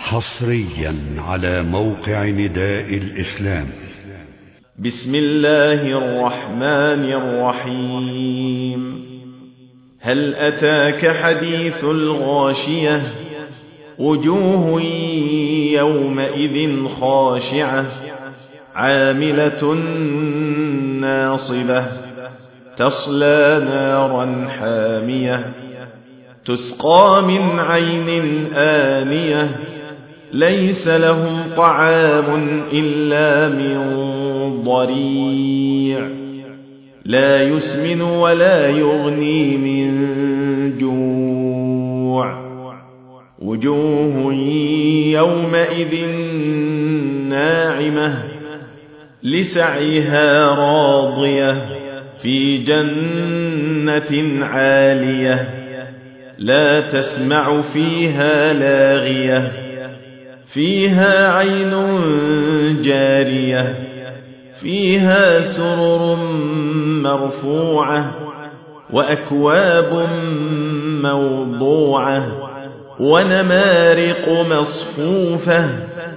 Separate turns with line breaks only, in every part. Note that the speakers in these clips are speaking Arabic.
حصريا على موقع نداء الإسلام.
بسم الله الرحمن الرحيم. هل أتاك حديث الغاشية؟ وجوه يومئذ خاشعة عاملة ناصبة تصلى نارا حامية تسقى من عين آنية ليس لهم طعام إلا من ضريع لا يسمن ولا يغني من جوع وجوه يومئذ ناعمة لسعيها راضية في جنة عالية لا تسمع فيها لاغية فيها عين جارية فيها سرر مرفوعة وأكواب موضوعة ونمارق مصفوفة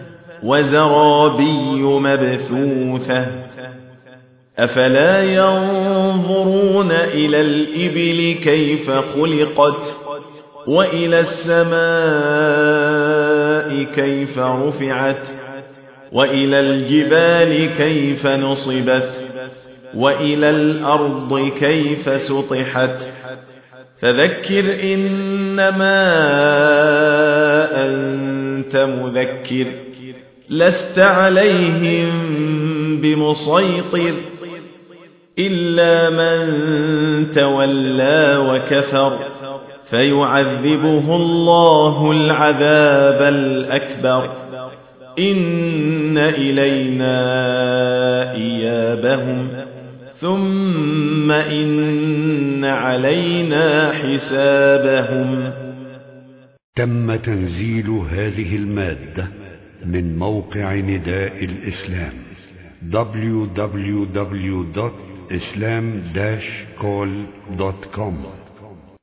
وزرابي مبثوثة أفلا ينظرون إلى الإبل كيف خلقت وإلى السماء كيف رفعت وإلى الجبال كيف نصبت وإلى الأرض كيف سطحت فذكر إنما أنت مذكر لست عليهم بمسيطر إلا من تولى وكفر فيعذبه الله العذاب الأكبر إن إلينا إيابهم ثم إن علينا حسابهم.
تم تنزيل هذه المادة من موقع نداء الإسلام www.islam-call.com